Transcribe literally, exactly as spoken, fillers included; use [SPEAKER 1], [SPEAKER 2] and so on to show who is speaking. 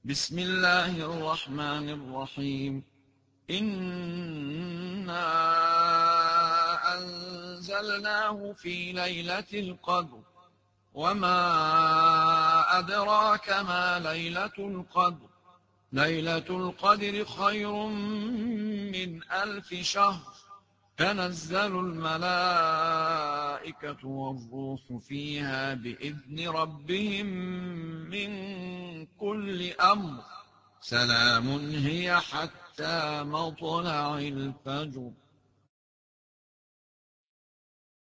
[SPEAKER 1] بسم الله الرحمن الرحيم. إنا أنزلناه في ليلة القدر، وما أدراك ما ليلة القدر. ليلة القدر خير من ألف شهر. تنزل الملائكة والروح فيها بإذن ربهم من كل أمر. سلام هي حتى مطلع الفجر.